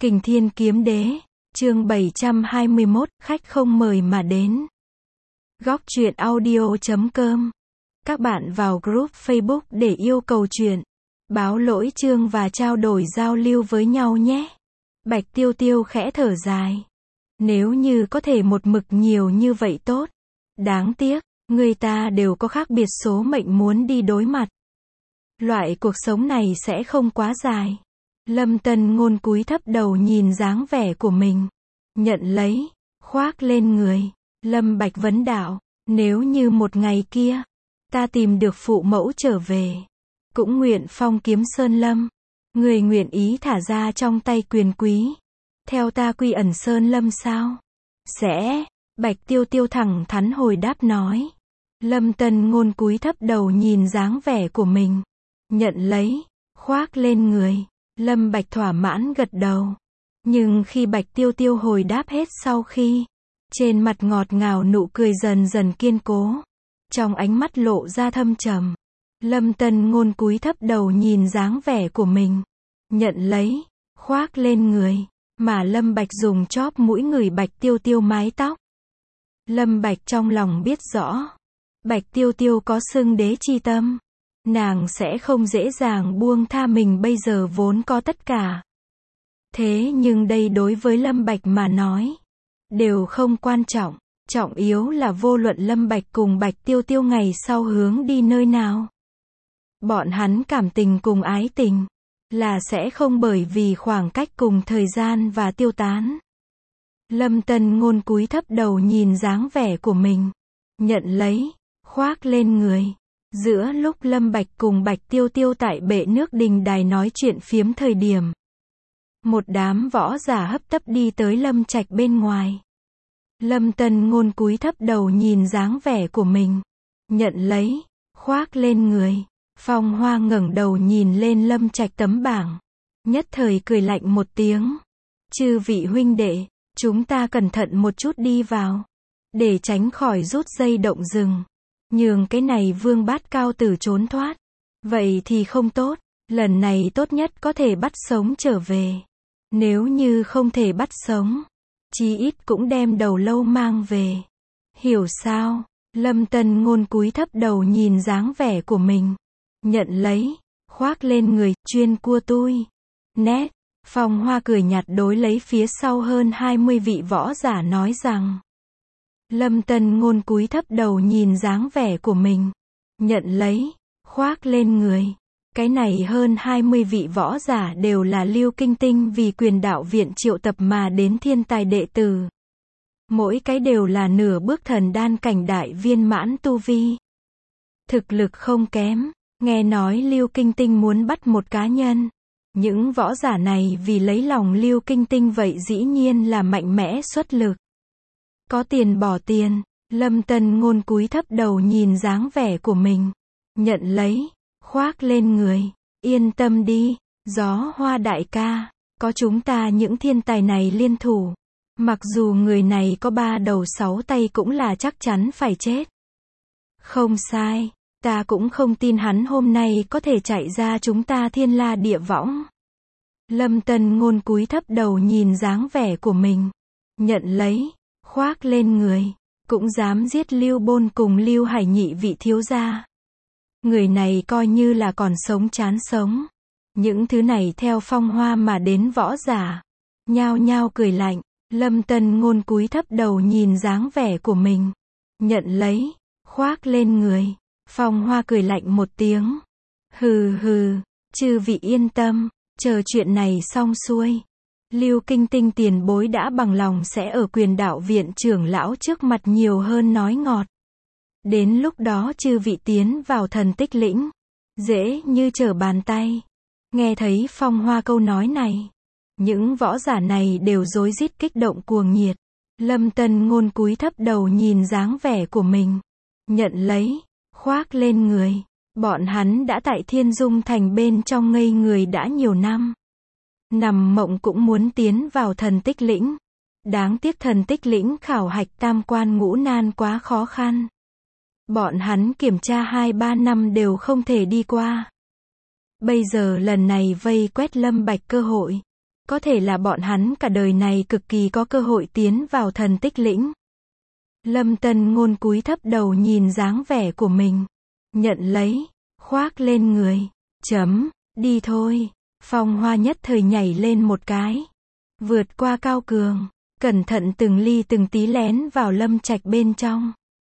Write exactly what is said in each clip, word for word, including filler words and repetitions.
Kình Thiên Kiếm Đế, chương bảy trăm hai mươi mốt, khách không mời mà đến. Góc truyện audio chấm com. Các bạn vào group Facebook để yêu cầu truyện, báo lỗi chương và trao đổi giao lưu với nhau nhé. Bạch Tiêu Tiêu khẽ thở dài. Nếu như có thể một mực nhiều như vậy tốt. Đáng tiếc, người ta đều có khác biệt số mệnh muốn đi đối mặt. Loại cuộc sống này sẽ không quá dài. Lâm Tân Ngôn cúi thấp đầu nhìn dáng vẻ của mình. Nhận lấy, khoác lên người. Lâm Bạch vấn đạo, nếu như một ngày kia, ta tìm được phụ mẫu trở về, cũng nguyện phong kiếm Sơn Lâm. Người nguyện ý thả ra trong tay quyền quý, theo ta quy ẩn Sơn Lâm sao? Sẽ, Bạch Tiêu Tiêu thẳng thắn hồi đáp nói. Lâm Tân Ngôn cúi thấp đầu nhìn dáng vẻ của mình. Nhận lấy, khoác lên người. Lâm Bạch thỏa mãn gật đầu. Nhưng khi Bạch Tiêu Tiêu hồi đáp hết sau khi, trên mặt ngọt ngào nụ cười dần dần kiên cố, trong ánh mắt lộ ra thâm trầm. Lâm Tân Ngôn cúi thấp đầu nhìn dáng vẻ của mình. Nhận lấy, khoác lên người, mà Lâm Bạch dùng chóp mũi người Bạch Tiêu Tiêu mái tóc. Lâm Bạch trong lòng biết rõ, Bạch Tiêu Tiêu có xưng đế chi tâm. Nàng sẽ không dễ dàng buông tha mình bây giờ vốn có tất cả. Thế nhưng đây đối với Lâm Bạch mà nói, đều không quan trọng. Trọng yếu là vô luận Lâm Bạch cùng Bạch Tiêu Tiêu ngày sau hướng đi nơi nào. Bọn hắn cảm tình cùng ái tình, là sẽ không bởi vì khoảng cách cùng thời gian và tiêu tán. Lâm Tân Ngôn cúi thấp đầu nhìn dáng vẻ của mình. Nhận lấy, khoác lên người. Giữa lúc Lâm Bạch cùng Bạch Tiêu Tiêu tại bệ nước đình đài nói chuyện phiếm thời điểm, một đám võ giả hấp tấp đi tới Lâm Trạch bên ngoài. Lâm Tân Ngôn cúi thấp đầu nhìn dáng vẻ của mình. Nhận lấy, khoác lên người. Phong Hoa ngẩng đầu nhìn lên Lâm Trạch tấm bảng. Nhất thời cười lạnh một tiếng. Chư vị huynh đệ, chúng ta cẩn thận một chút đi vào, để tránh khỏi rút dây động rừng. Nhường cái này Vương Bát Cao Tử trốn thoát. Vậy thì không tốt. Lần này tốt nhất có thể bắt sống trở về. Nếu như không thể bắt sống, chí ít cũng đem đầu lâu mang về. Hiểu sao? Lâm Tân Ngôn cúi thấp đầu nhìn dáng vẻ của mình. Nhận lấy, khoác lên người, chuyên cua tui. Nét. Phong Hoa cười nhạt đối lấy phía sau hơn hai mươi vị võ giả nói rằng. Lâm Tân Ngôn cúi thấp đầu nhìn dáng vẻ của mình. Nhận lấy, khoác lên người. Cái này hơn hai mươi vị võ giả đều là Lưu Kinh Tinh vì quyền đạo viện triệu tập mà đến thiên tài đệ tử. Mỗi cái đều là nửa bước thần đan cảnh đại viên mãn tu vi. Thực lực không kém. Nghe nói Lưu Kinh Tinh muốn bắt một cá nhân. Những võ giả này vì lấy lòng Lưu Kinh Tinh vậy dĩ nhiên là mạnh mẽ xuất lực. Có tiền bỏ tiền. Lâm Tân Ngôn cúi thấp đầu nhìn dáng vẻ của mình. Nhận lấy, khoác lên người. Yên tâm đi, Gió Hoa đại ca, có chúng ta những thiên tài này liên thủ, mặc dù người này có ba đầu sáu tay cũng là chắc chắn phải chết. Không sai, ta cũng không tin hắn hôm nay có thể chạy ra chúng ta thiên la địa võng. Lâm Tân Ngôn cúi thấp đầu nhìn dáng vẻ của mình. Nhận lấy, khoác lên người. Cũng dám giết Lưu Bôn cùng Lưu Hải nhị vị thiếu gia. Người này coi như là còn sống chán sống. Những thứ này theo Phong Hoa mà đến võ giả, nhao nhao cười lạnh. Lâm Tân Ngôn cúi thấp đầu nhìn dáng vẻ của mình. Nhận lấy, khoác lên người. Phong Hoa cười lạnh một tiếng. Hừ hừ, chư vị yên tâm, chờ chuyện này xong xuôi, Lưu Kinh Tinh tiền bối đã bằng lòng sẽ ở quyền đạo viện trưởng lão trước mặt nhiều hơn nói ngọt. Đến lúc đó chư vị tiến vào thần tích lĩnh, dễ như trở bàn tay. Nghe thấy Phong Hoa câu nói này, những võ giả này đều rối rít kích động cuồng nhiệt. Lâm Tân Ngôn cúi thấp đầu nhìn dáng vẻ của mình. Nhận lấy, khoác lên người. Bọn hắn đã tại Thiên Dung Thành bên trong ngây người đã nhiều năm. Nằm mộng cũng muốn tiến vào thần tích lĩnh. Đáng tiếc thần tích lĩnh khảo hạch tam quan ngũ nan quá khó khăn. Bọn hắn kiểm tra hai ba năm đều không thể đi qua. Bây giờ lần này vây quét Lâm Bạch cơ hội, Có thể là bọn hắn cả đời này cực kỳ có cơ hội tiến vào thần tích lĩnh. Lâm Tân Ngôn cúi thấp đầu nhìn dáng vẻ của mình. Nhận lấy, khoác lên người. Chấm, đi thôi. Phong Hoa nhất thời nhảy lên một cái. Vượt qua Cao Cường, cẩn thận từng ly từng tí lén vào Lâm Trạch bên trong.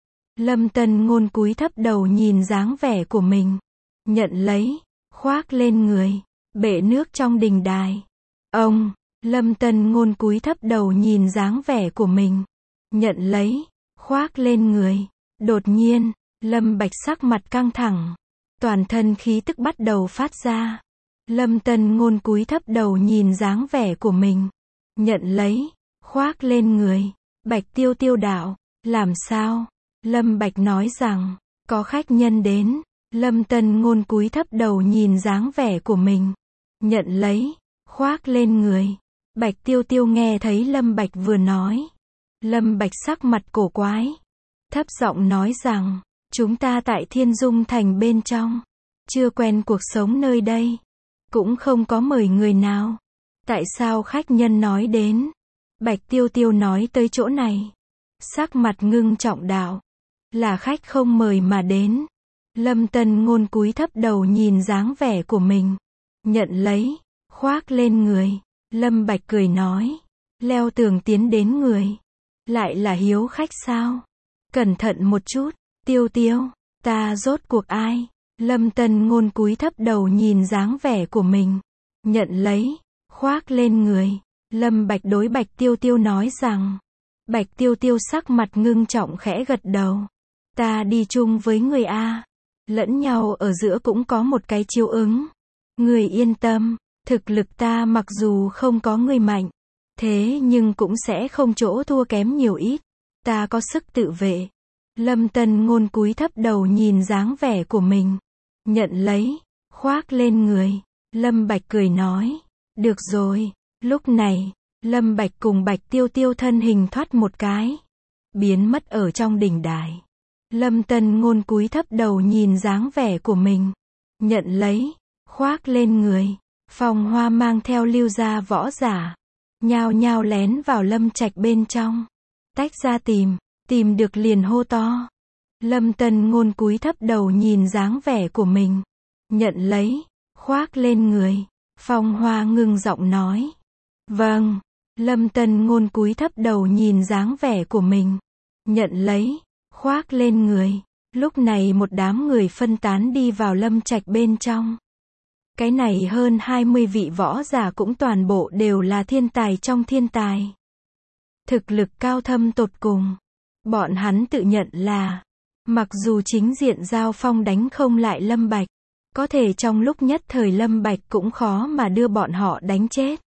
Lâm Tân Ngôn cúi thấp đầu nhìn dáng vẻ của mình. Nhận lấy, khoác lên người. Bể nước trong đình đài. Ông, Lâm Tân Ngôn cúi thấp đầu nhìn dáng vẻ của mình. Nhận lấy, khoác lên người. Đột nhiên, Lâm Bạch sắc mặt căng thẳng. Toàn thân khí tức bắt đầu phát ra. Lâm Tân Ngôn cúi thấp đầu nhìn dáng vẻ của mình. Nhận lấy, khoác lên người. Bạch Tiêu Tiêu đạo, làm sao? Lâm Bạch nói rằng, có khách nhân đến. Lâm Tân Ngôn cúi thấp đầu nhìn dáng vẻ của mình. Nhận lấy, khoác lên người. Bạch Tiêu Tiêu nghe thấy Lâm Bạch vừa nói. Lâm Bạch sắc mặt cổ quái. Thấp giọng nói rằng, chúng ta tại Thiên Dung Thành bên trong. Chưa quen cuộc sống nơi đây. Cũng không có mời người nào. Tại sao khách nhân nói đến? Bạch Tiêu Tiêu nói tới chỗ này. Sắc mặt ngưng trọng đạo. Là khách không mời mà đến. Lâm Tân Ngôn cúi thấp đầu nhìn dáng vẻ của mình. Nhận lấy, khoác lên người. Lâm Bạch cười nói. Leo tường tiến đến người. Lại là hiếu khách sao? Cẩn thận một chút. Tiêu Tiêu, ta rốt cuộc ai? Lâm Tân Ngôn cúi thấp đầu nhìn dáng vẻ của mình. Nhận lấy, khoác lên người. Lâm Bạch đối Bạch Tiêu Tiêu nói rằng. Bạch Tiêu Tiêu sắc mặt ngưng trọng khẽ gật đầu. Ta đi chung với người A. Lẫn nhau ở giữa cũng có một cái chiếu ứng. Người yên tâm, thực lực ta mặc dù không có người mạnh. Thế nhưng cũng sẽ không chỗ thua kém nhiều ít. Ta có sức tự vệ. Lâm Tân Ngôn cúi thấp đầu nhìn dáng vẻ của mình. Nhận lấy, khoác lên người. Lâm Bạch cười nói. Được rồi. Lúc này, Lâm Bạch cùng Bạch Tiêu Tiêu thân hình thoát một cái. Biến mất ở trong đỉnh đài. Lâm Tân Ngôn cúi thấp đầu nhìn dáng vẻ của mình. Nhận lấy, khoác lên người. Phong Hoa mang theo Lưu gia võ giả. Nhao nhao lén vào Lâm Trạch bên trong. Tách ra tìm, tìm được liền hô to. Lâm Tân Ngôn cúi thấp đầu nhìn dáng vẻ của mình. Nhận lấy, khoác lên người. Phong Hoa ngưng giọng nói. Vâng. Lâm Tân Ngôn cúi thấp đầu nhìn dáng vẻ của mình. Nhận lấy, khoác lên người. Lúc này một đám người phân tán đi vào Lâm Trạch bên trong. Cái này hơn hai mươi vị võ giả cũng toàn bộ đều là thiên tài trong thiên tài. Thực lực cao thâm tột cùng. Bọn hắn tự nhận là, mặc dù chính diện giao phong đánh không lại Lâm Bạch, có thể trong lúc nhất thời Lâm Bạch cũng khó mà đưa bọn họ đánh chết.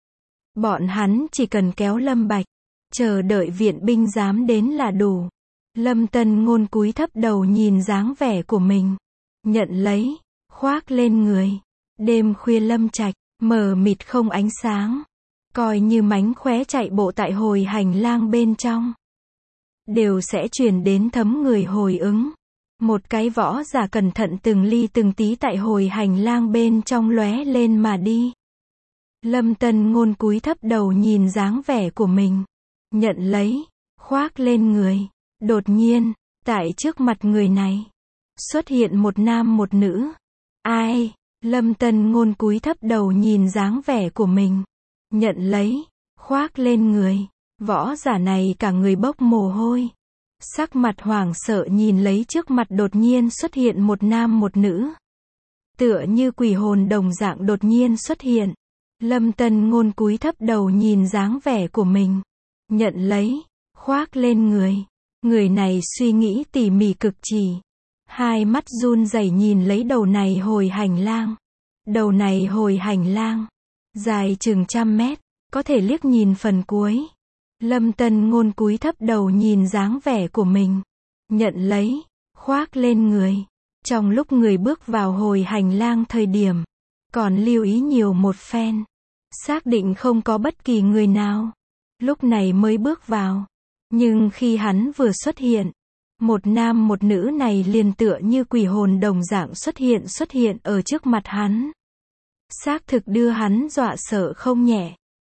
Bọn hắn chỉ cần kéo Lâm Bạch, chờ đợi viện binh dám đến là đủ. Lâm Tân Ngôn cúi thấp đầu nhìn dáng vẻ của mình. Nhận lấy, khoác lên người. Đêm khuya Lâm Trạch, mờ mịt không ánh sáng. Coi như mánh khóe chạy bộ tại hồi hành lang bên trong. Đều sẽ truyền đến thấm người hồi ứng. Một cái võ giả cẩn thận từng ly từng tí tại hồi hành lang bên trong lóe lên mà đi. Lâm Tân Ngôn cúi thấp đầu nhìn dáng vẻ của mình. Nhận lấy, khoác lên người. Đột nhiên, tại trước mặt người này, xuất hiện một nam một nữ. Ai? Lâm Tân Ngôn cúi thấp đầu nhìn dáng vẻ của mình. Nhận lấy, khoác lên người. Võ giả này cả người bốc mồ hôi. Sắc mặt hoảng sợ nhìn lấy trước mặt đột nhiên xuất hiện một nam một nữ. Tựa như quỷ hồn đồng dạng đột nhiên xuất hiện. Lâm Tân Ngôn cúi thấp đầu nhìn dáng vẻ của mình. Nhận lấy, khoác lên người. Người này suy nghĩ tỉ mỉ cực chỉ. Hai mắt run rẩy nhìn lấy đầu này hồi hành lang. Đầu này hồi hành lang. Dài chừng trăm mét. Có thể liếc nhìn phần cuối. Lâm Tân Ngôn cúi thấp đầu nhìn dáng vẻ của mình. Nhận lấy, khoác lên người. Trong lúc người bước vào hồi hành lang thời điểm, còn lưu ý nhiều một phen. Xác định không có bất kỳ người nào. Lúc này mới bước vào. Nhưng khi hắn vừa xuất hiện, một nam một nữ này liền tựa như quỷ hồn đồng dạng xuất hiện xuất hiện ở trước mặt hắn. Xác thực đưa hắn dọa sợ không nhẹ.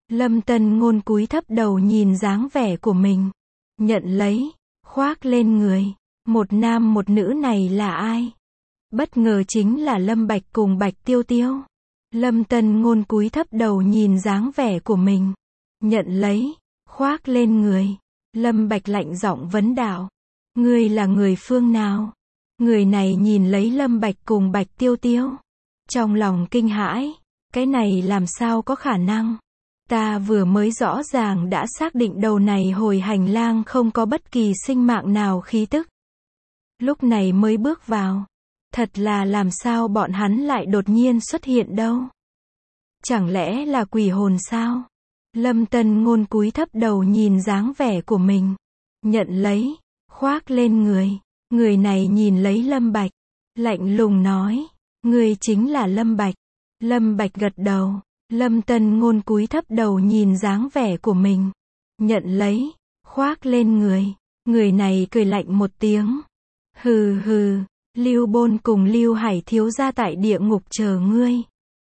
Lâm Tân Ngôn cúi thấp đầu nhìn dáng vẻ của mình. Nhận lấy, khoác lên người. Một nam một nữ này là ai? Bất ngờ chính là Lâm Bạch cùng Bạch Tiêu Tiêu. Lâm Tân Ngôn cúi thấp đầu nhìn dáng vẻ của mình. Nhận lấy, khoác lên người. Lâm Bạch lạnh giọng vấn đạo. Ngươi là người phương nào? Người này nhìn lấy Lâm Bạch cùng Bạch Tiêu Tiêu. Trong lòng kinh hãi. Cái này làm sao có khả năng? Ta vừa mới rõ ràng đã xác định đầu này hồi hành lang không có bất kỳ sinh mạng nào khí tức. Lúc này mới bước vào. Thật là làm sao bọn hắn lại đột nhiên xuất hiện đâu? Chẳng lẽ là quỷ hồn sao? Lâm Tân Ngôn cúi thấp đầu nhìn dáng vẻ của mình. Nhận lấy, khoác lên người. Người này nhìn lấy Lâm Bạch. Lạnh lùng nói. Ngươi chính là Lâm Bạch. Lâm Bạch gật đầu. Lâm Tân Ngôn cúi thấp đầu nhìn dáng vẻ của mình. Nhận lấy, khoác lên người. Người này cười lạnh một tiếng. Hừ hừ, Lưu Bôn cùng Lưu Hải thiếu gia tại địa ngục chờ ngươi.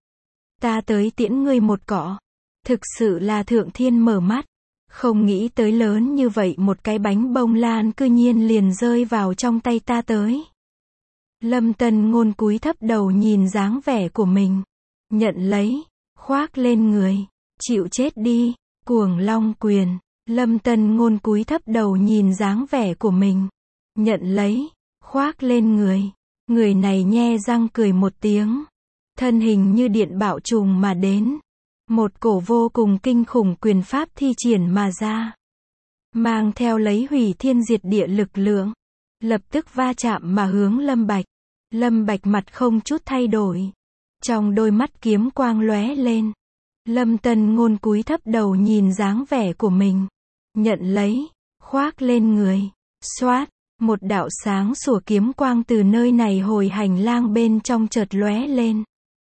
Ta tới tiễn ngươi một cỏ. Thực sự là thượng thiên mở mắt. Không nghĩ tới lớn như vậy một cái bánh bông lan cư nhiên liền rơi vào trong tay ta tới. Lâm Tân Ngôn cúi thấp đầu nhìn dáng vẻ của mình. Nhận lấy, khoác lên người. Chịu chết đi, Cuồng Long quyền. Lâm Tân Ngôn cúi thấp đầu nhìn dáng vẻ của mình. Nhận lấy, khoác lên người. Người này nhe răng cười một tiếng. Thân hình như điện bạo trùng mà đến. Một cổ vô cùng kinh khủng quyền pháp thi triển mà ra. Mang theo lấy hủy thiên diệt địa lực lượng. Lập tức va chạm mà hướng Lâm Bạch. Lâm Bạch mặt không chút thay đổi. Trong đôi mắt kiếm quang lóe lên. Lâm Tân Ngôn cúi thấp đầu nhìn dáng vẻ của mình. Nhận lấy, khoác lên người. Xoát, một đạo sáng sủa kiếm quang từ nơi này hồi hành lang bên trong chợt lóe lên.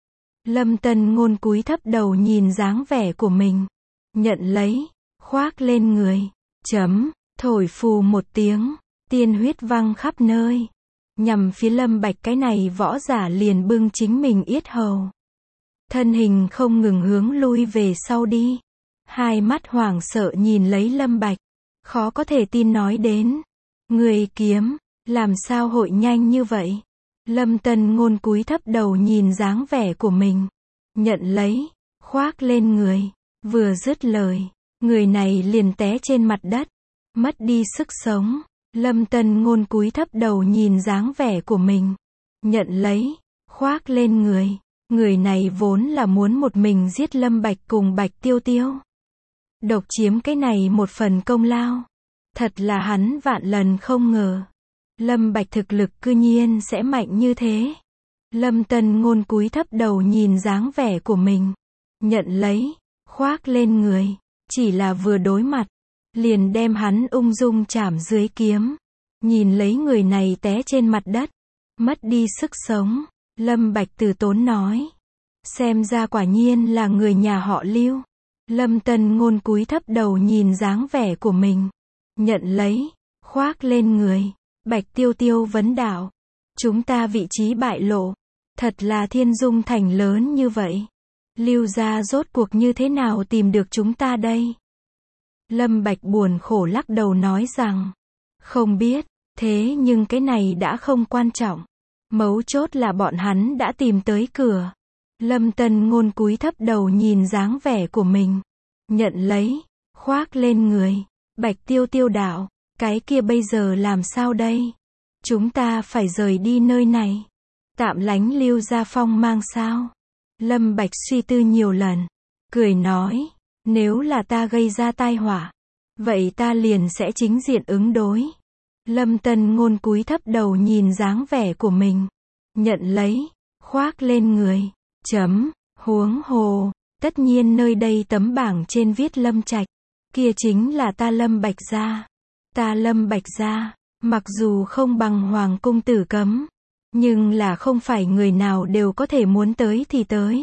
Lâm Tân Ngôn cúi thấp đầu nhìn dáng vẻ của mình. Nhận lấy, khoác lên người. Chấm, thổi phù một tiếng. Tiên huyết văng khắp nơi. Nhằm phía Lâm Bạch cái này võ giả liền bưng chính mình yết hầu. Thân hình không ngừng hướng lui về sau đi. Hai mắt hoảng sợ nhìn lấy Lâm Bạch. Khó có thể tin nói đến. Người kiếm, làm sao hội nhanh như vậy? Lâm Tân Ngôn cúi thấp đầu nhìn dáng vẻ của mình. Nhận lấy, khoác lên người. Vừa dứt lời, người này liền té trên mặt đất. Mất đi sức sống. Lâm Tân Ngôn cúi thấp đầu nhìn dáng vẻ của mình. Nhận lấy, khoác lên người. Người này vốn là muốn một mình giết Lâm Bạch cùng Bạch Tiêu Tiêu. Độc chiếm cái này một phần công lao. Thật là hắn vạn lần không ngờ. Lâm Bạch thực lực cư nhiên sẽ mạnh như thế. Lâm Tân Ngôn cúi thấp đầu nhìn dáng vẻ của mình. Nhận lấy, khoác lên người. Chỉ là vừa đối mặt. Liền đem hắn ung dung chảm dưới kiếm. Nhìn lấy người này té trên mặt đất. Mất đi sức sống. Lâm Bạch từ tốn nói. Xem ra quả nhiên là người nhà họ Lưu. Lâm Tân Ngôn cúi thấp đầu nhìn dáng vẻ của mình. Nhận lấy, khoác lên người. Bạch Tiêu Tiêu vấn đạo. Chúng ta vị trí bại lộ. Thật là thiên dung thành lớn như vậy. Lưu gia rốt cuộc như thế nào tìm được chúng ta đây? Lâm Bạch buồn khổ lắc đầu nói rằng. Không biết, thế nhưng cái này đã không quan trọng. Mấu chốt là bọn hắn đã tìm tới cửa. Lâm Tân Ngôn cúi thấp đầu nhìn dáng vẻ của mình. Nhận lấy, khoác lên người. Bạch Tiêu Tiêu đạo. Cái kia bây giờ làm sao đây? Chúng ta phải rời đi nơi này. Tạm lánh Lưu gia phong mang sao? Lâm Bạch suy tư nhiều lần. Cười nói. Nếu là ta gây ra tai họa. Vậy ta liền sẽ chính diện ứng đối. Lâm Tân Ngôn cúi thấp đầu nhìn dáng vẻ của mình. Nhận lấy, khoác lên người. Chấm, huống hồ. Tất nhiên nơi đây tấm bảng trên viết Lâm Trạch. Kia chính là ta Lâm Bạch gia. Ta Lâm Bạch gia. Mặc dù không bằng Hoàng cung Tử Cấm. Nhưng là không phải người nào đều có thể muốn tới thì tới.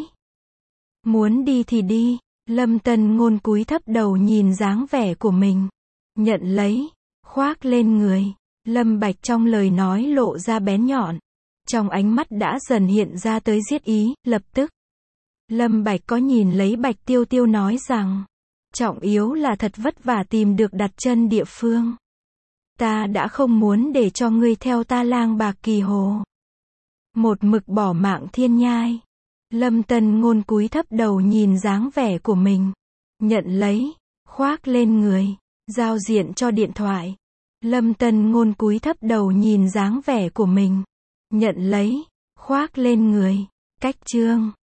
Muốn đi thì đi. Lâm Tân Ngôn cúi thấp đầu nhìn dáng vẻ của mình. Nhận lấy, khoác lên người. Lâm Bạch trong lời nói lộ ra bén nhọn. Trong ánh mắt đã dần hiện ra tới giết ý, lập tức. Lâm Bạch có nhìn lấy Bạch Tiêu Tiêu nói rằng. Trọng yếu là thật vất vả tìm được đặt chân địa phương. Ta đã không muốn để cho ngươi theo ta lang bạc kỳ hồ. Một mực bỏ mạng thiên nhai. Lâm Tân Ngôn cúi thấp đầu nhìn dáng vẻ của mình. Nhận lấy, khoác lên người, giao diện cho điện thoại. Lâm Tân Ngôn cúi thấp đầu nhìn dáng vẻ của mình. Nhận lấy, khoác lên người. Cách chương